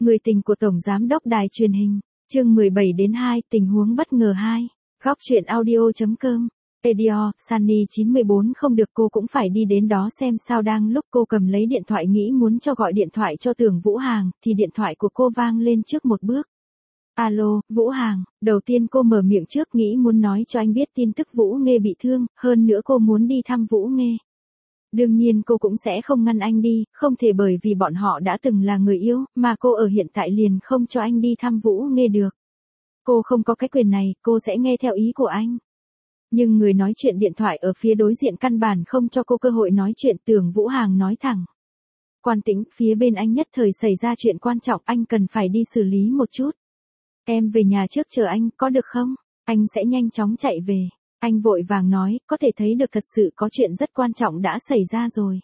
Người tình của Tổng Giám đốc Đài truyền hình, chương 17-2, tình huống bất ngờ 2, góc truyện audio.com, Edio, Sunny 914 không được cô cũng phải đi đến đó xem sao đang lúc cô cầm lấy điện thoại nghĩ muốn cho gọi điện thoại cho Tưởng Vũ Hàng, thì điện thoại của cô vang lên trước một bước. Alo, Vũ Hàng, đầu tiên cô mở miệng trước nghĩ muốn nói cho anh biết tin tức Vũ Nghê bị thương, hơn nữa cô muốn đi thăm Vũ Nghê. Đương nhiên cô cũng sẽ không ngăn anh đi, không thể bởi vì bọn họ đã từng là người yêu, mà cô ở hiện tại liền không cho anh đi thăm Vũ Nghê được. Cô không có cái quyền này, cô sẽ nghe theo ý của anh. Nhưng người nói chuyện điện thoại ở phía đối diện căn bản không cho cô cơ hội nói chuyện. Tưởng Vũ Hàng nói thẳng. Quan Tĩnh, phía bên anh nhất thời xảy ra chuyện quan trọng, anh cần phải đi xử lý một chút. Em về nhà trước chờ anh, có được không? Anh sẽ nhanh chóng chạy về. Anh vội vàng nói, có thể thấy được thật sự có chuyện rất quan trọng đã xảy ra rồi.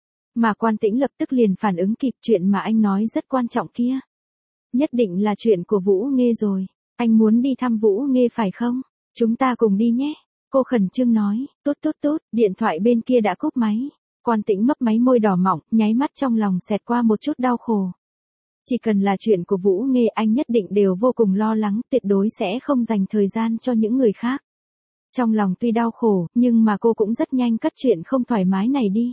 Mà Quan Tĩnh lập tức liền phản ứng kịp, chuyện mà anh nói rất quan trọng kia. Nhất định là chuyện của Vũ Nghê rồi. Anh muốn đi thăm Vũ Nghê phải không? Chúng ta cùng đi nhé. Cô khẩn trương nói, tốt, điện thoại bên kia đã cúp máy. Quan Tĩnh mấp máy môi đỏ mọng, nháy mắt trong lòng xẹt qua một chút đau khổ. Chỉ cần là chuyện của Vũ Nghê anh nhất định đều vô cùng lo lắng, tuyệt đối sẽ không dành thời gian cho những người khác. Trong lòng tuy đau khổ, nhưng mà cô cũng rất nhanh cất chuyện không thoải mái này đi.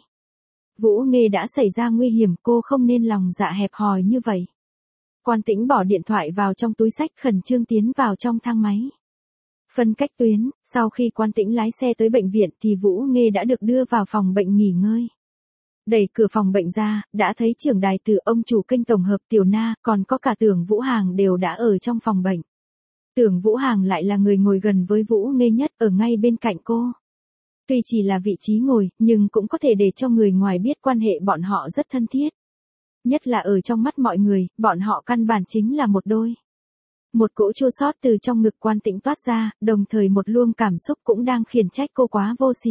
Vũ Nghê đã xảy ra nguy hiểm, cô không nên lòng dạ hẹp hòi như vậy. Quan Tĩnh bỏ điện thoại vào trong túi xách, khẩn trương tiến vào trong thang máy. Phân cách tuyến, sau khi Quan Tĩnh lái xe tới bệnh viện thì Vũ Nghê đã được đưa vào phòng bệnh nghỉ ngơi. Đẩy cửa phòng bệnh ra, đã thấy trưởng đài từ ông chủ kênh tổng hợp Tiểu Na, còn có cả Tưởng Vũ Hàng đều đã ở trong phòng bệnh. Tưởng Vũ Hàng lại là người ngồi gần với Vũ Nghê nhất, ở ngay bên cạnh cô. Tuy chỉ là vị trí ngồi, nhưng cũng có thể để cho người ngoài biết quan hệ bọn họ rất thân thiết. Nhất là ở trong mắt mọi người, bọn họ căn bản chính là một đôi. Một cỗ chua xót từ trong ngực Quan Tĩnh toát ra, đồng thời một luồng cảm xúc cũng đang khiển trách cô quá vô sỉ.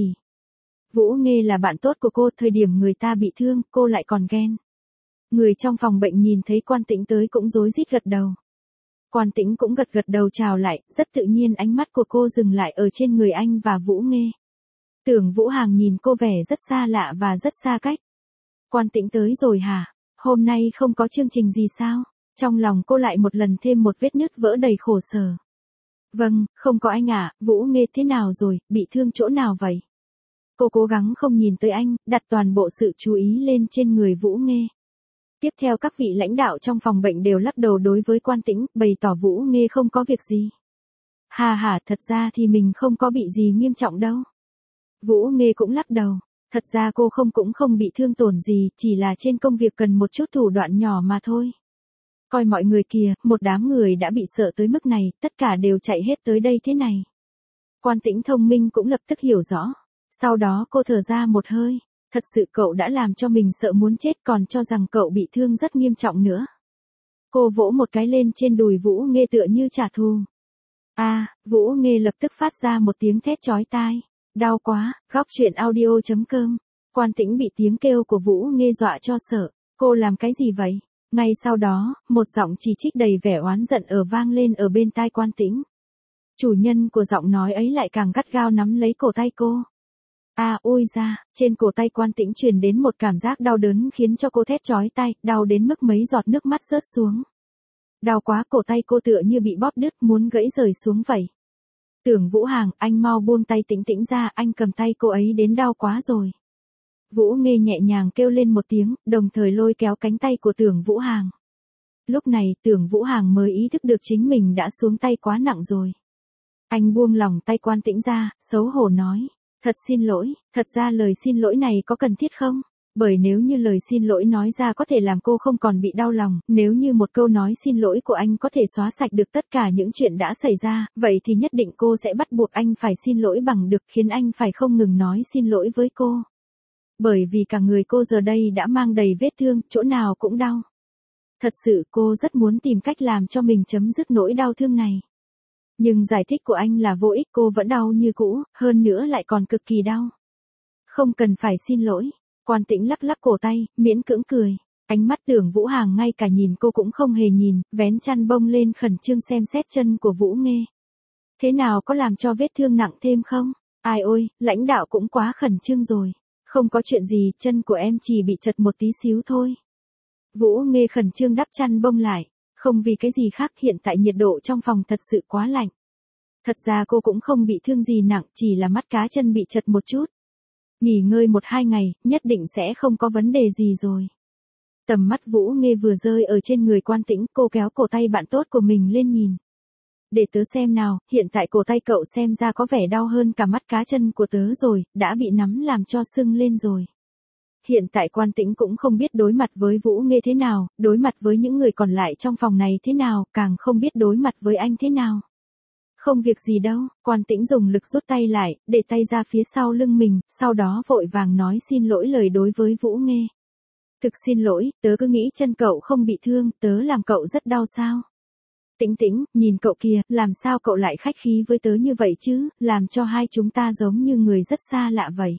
Vũ Nghê là bạn tốt của cô, thời điểm người ta bị thương, cô lại còn ghen. Người trong phòng bệnh nhìn thấy Quan Tĩnh tới cũng rối rít gật đầu. Quan Tĩnh cũng gật đầu chào lại, rất tự nhiên ánh mắt của cô dừng lại ở trên người anh và Vũ Nghê. Tưởng Vũ Hàng nhìn cô vẻ rất xa lạ và rất xa cách. Quan Tĩnh tới rồi hả? Hôm nay không có chương trình gì sao? Trong lòng cô lại một lần thêm một vết nứt vỡ đầy khổ sở. Vâng, không có anh ạ. Vũ Nghê thế nào rồi, bị thương chỗ nào vậy? Cô cố gắng không nhìn tới anh, đặt toàn bộ sự chú ý lên trên người Vũ Nghê. Tiếp theo các vị lãnh đạo trong phòng bệnh đều lắc đầu đối với Quan Tĩnh, bày tỏ Vũ Nghê không có việc gì. Hà, thật ra thì mình không có bị gì nghiêm trọng đâu. Vũ Nghê cũng lắc đầu, thật ra cô cũng không bị thương tổn gì, chỉ là trên công việc cần một chút thủ đoạn nhỏ mà thôi. Coi mọi người kìa, một đám người đã bị sợ tới mức này, tất cả đều chạy hết tới đây thế này. Quan Tĩnh thông minh cũng lập tức hiểu rõ. Sau đó cô thở ra một hơi, thật sự cậu đã làm cho mình sợ muốn chết, còn cho rằng cậu bị thương rất nghiêm trọng nữa. Cô vỗ một cái lên trên đùi Vũ Nghê tựa như trả thù. Vũ Nghê lập tức phát ra một tiếng thét chói tai. Đau quá, góc truyện audio.com. Quan Tĩnh bị tiếng kêu của Vũ Nghê dọa cho sợ. Cô làm cái gì vậy? Ngay sau đó, một giọng chỉ trích đầy vẻ oán giận vang lên ở bên tai Quan Tĩnh. Chủ nhân của giọng nói ấy lại càng gắt gao nắm lấy cổ tay cô. Ôi da, trên cổ tay Quan Tĩnh truyền đến một cảm giác đau đớn khiến cho cô thét chói tai, đau đến mức mấy giọt nước mắt rớt xuống. Đau quá, cổ tay cô tựa như bị bóp đứt, muốn gãy rời xuống vậy. Tưởng Vũ Hàng, anh mau buông tay Tĩnh Tĩnh ra, anh cầm tay cô ấy đến đau quá rồi. Vũ Nghê nhẹ nhàng kêu lên một tiếng, đồng thời lôi kéo cánh tay của Tưởng Vũ Hàng. Lúc này, Tưởng Vũ Hàng mới ý thức được chính mình đã xuống tay quá nặng rồi. Anh buông lỏng tay Quan Tĩnh ra, xấu hổ nói. Thật xin lỗi, thật ra lời xin lỗi này có cần thiết không? Bởi nếu như lời xin lỗi nói ra có thể làm cô không còn bị đau lòng, nếu như một câu nói xin lỗi của anh có thể xóa sạch được tất cả những chuyện đã xảy ra, vậy thì nhất định cô sẽ bắt buộc anh phải xin lỗi bằng được, khiến anh phải không ngừng nói xin lỗi với cô. Bởi vì cả người cô giờ đây đã mang đầy vết thương, chỗ nào cũng đau. Thật sự cô rất muốn tìm cách làm cho mình chấm dứt nỗi đau thương này. Nhưng giải thích của anh là vô ích, cô vẫn đau như cũ, hơn nữa lại còn cực kỳ đau. Không cần phải xin lỗi. Quan Tĩnh lắc lắc cổ tay, miễn cưỡng cười. Ánh mắt Tưởng Vũ Hàng ngay cả nhìn cô cũng không hề nhìn, vén chăn bông lên khẩn trương xem xét chân của Vũ Nghê. Thế nào, có làm cho vết thương nặng thêm không? Ai ôi, lãnh đạo cũng quá khẩn trương rồi. Không có chuyện gì, chân của em chỉ bị chật một tí xíu thôi. Vũ Nghê khẩn trương đắp chăn bông lại, không vì cái gì khác, hiện tại nhiệt độ trong phòng thật sự quá lạnh. Thật ra cô cũng không bị thương gì nặng, chỉ là mắt cá chân bị chật một chút. Nghỉ ngơi 1-2 ngày, nhất định sẽ không có vấn đề gì rồi. Tầm mắt Vũ Nghê vừa rơi ở trên người Quan Tĩnh, cô kéo cổ tay bạn tốt của mình lên nhìn. Để tớ xem nào, hiện tại cổ tay cậu xem ra có vẻ đau hơn cả mắt cá chân của tớ rồi, đã bị nắm làm cho sưng lên rồi. Hiện tại Quan Tĩnh cũng không biết đối mặt với Vũ Nghê thế nào, đối mặt với những người còn lại trong phòng này thế nào, càng không biết đối mặt với anh thế nào. Không việc gì đâu, Quan Tĩnh dùng lực rút tay lại, để tay ra phía sau lưng mình, sau đó vội vàng nói xin lỗi lời đối với Vũ Nghê. Thực xin lỗi, tớ cứ nghĩ chân cậu không bị thương, tớ làm cậu rất đau sao. Tĩnh Tĩnh, nhìn cậu kìa, làm sao cậu lại khách khí với tớ như vậy chứ, làm cho hai chúng ta giống như người rất xa lạ vậy.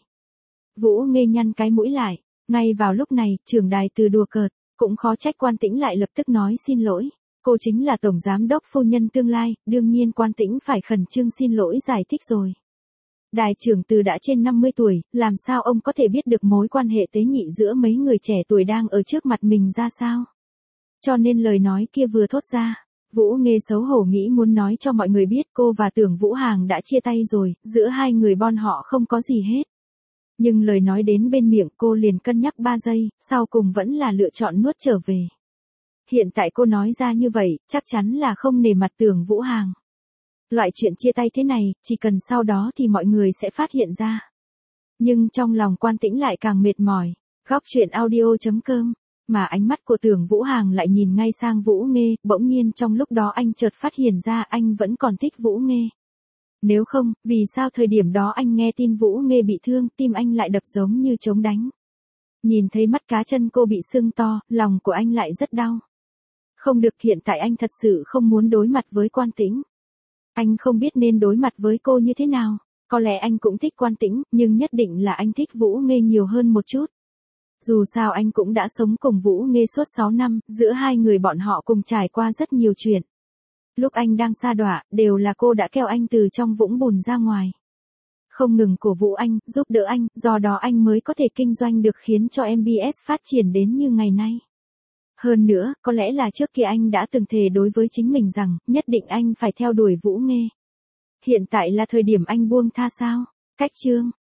Vũ Nghê nhăn cái mũi lại, ngay vào lúc này, trưởng đài từ đùa cợt, cũng khó trách Quan Tĩnh lại lập tức nói xin lỗi. Cô chính là tổng giám đốc phu nhân tương lai, đương nhiên Quan Tĩnh phải khẩn trương xin lỗi giải thích rồi. Đài trưởng từ đã trên 50 tuổi, làm sao ông có thể biết được mối quan hệ tế nhị giữa mấy người trẻ tuổi đang ở trước mặt mình ra sao? Cho nên lời nói kia vừa thốt ra, Vũ Nghê xấu hổ nghĩ muốn nói cho mọi người biết cô và Tưởng Vũ Hàng đã chia tay rồi, giữa hai người bọn họ không có gì hết. Nhưng lời nói đến bên miệng cô liền cân nhắc 3 giây, sau cùng vẫn là lựa chọn nuốt trở về. Hiện tại cô nói ra như vậy, chắc chắn là không nể mặt Tưởng Vũ Hàng. Loại chuyện chia tay thế này, chỉ cần sau đó thì mọi người sẽ phát hiện ra. Nhưng trong lòng Quan Tĩnh lại càng mệt mỏi. Góc truyện audio.com, mà ánh mắt của Tưởng Vũ Hàng lại nhìn ngay sang Vũ Nghê, bỗng nhiên trong lúc đó anh chợt phát hiện ra anh vẫn còn thích Vũ Nghê. Nếu không, vì sao thời điểm đó anh nghe tin Vũ Nghê bị thương, tim anh lại đập giống như trống đánh. Nhìn thấy mắt cá chân cô bị sưng to, lòng của anh lại rất đau. Không được, hiện tại anh thật sự không muốn đối mặt với Quan Tĩnh. Anh không biết nên đối mặt với cô như thế nào. Có lẽ anh cũng thích Quan Tĩnh, nhưng nhất định là anh thích Vũ Nghê nhiều hơn một chút. Dù sao anh cũng đã sống cùng Vũ Nghê suốt 6 năm, giữa hai người bọn họ cùng trải qua rất nhiều chuyện. Lúc anh đang sa đọa, đều là cô đã kéo anh từ trong vũng bùn ra ngoài. Không ngừng cổ vũ anh, giúp đỡ anh, do đó anh mới có thể kinh doanh được, khiến cho MBS phát triển đến như ngày nay. Hơn nữa, có lẽ là trước kia anh đã từng thề đối với chính mình rằng, nhất định anh phải theo đuổi Vũ Nghê. Hiện tại là thời điểm anh buông tha sao? Cách chương